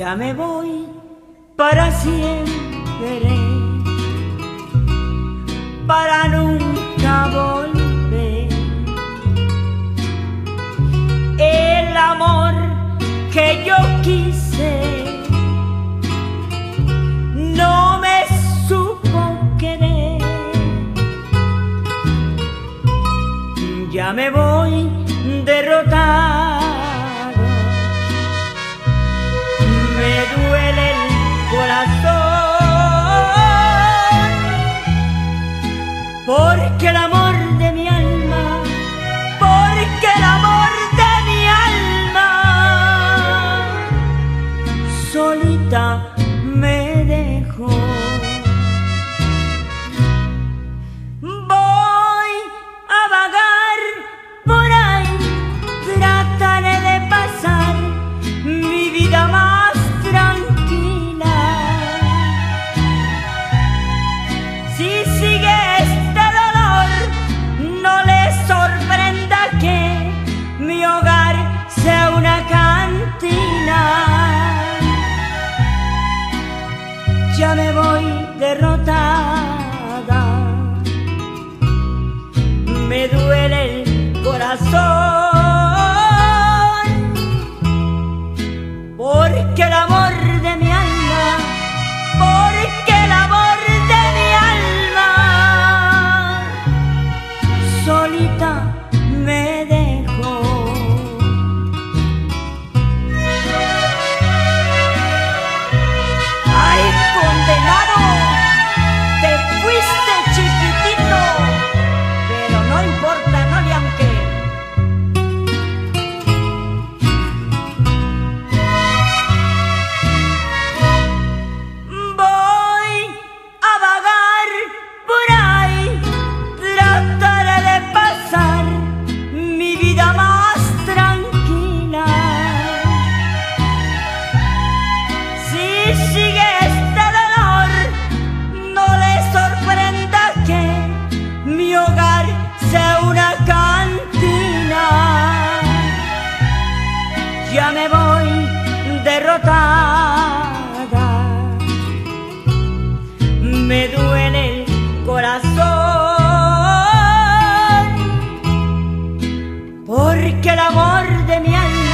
Ya me voy para siempre, para nunca volver. El amor que yo quise no me supo querer. Ya me voy derrotado, me duele el corazón, porque el amor de mi alma, porque el amor de mi alma solita me dejó. Voy a vagar por ahí, trataré de pasar mi vida más tranquila. Si sigue este dolor, no le sorprenda que mi hogar sea una cantina. Ya me voy derrotada, me duele el corazón, porque el amor de mi alma, porque el amor de mi alma solita me dejó. ¡Ay, condenado! Te fuiste, chiquitito, pero no importa, no le aunque. Voy a vagar por ahí, trataré de pasar mi vida más tranquila. Si sigue este dolor, no le sorprenda que mi hogar sea una cantina. Ya me voy derrotada, me duele el corazón, porque el amor de mi alma,